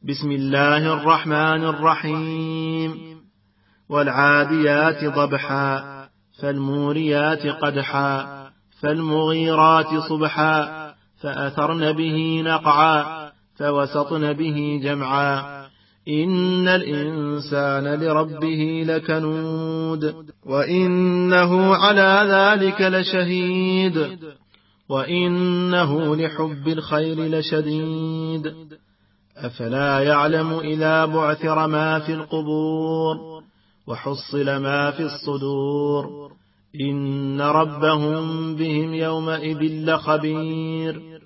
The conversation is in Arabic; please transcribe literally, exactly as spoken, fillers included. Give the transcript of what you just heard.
بسم الله الرحمن الرحيم والعاديات ضبحا فالموريات قدحا فالمغيرات صبحا فأثرن به نقعا فوسطن به جمعا إن الإنسان لربه لكنود وإنه على ذلك لشهيد وإنه لحب الخير لشديد أفلا يعلم إذا بعثر ما في القبور وحصل ما في الصدور إن ربهم بهم يومئذ لخبير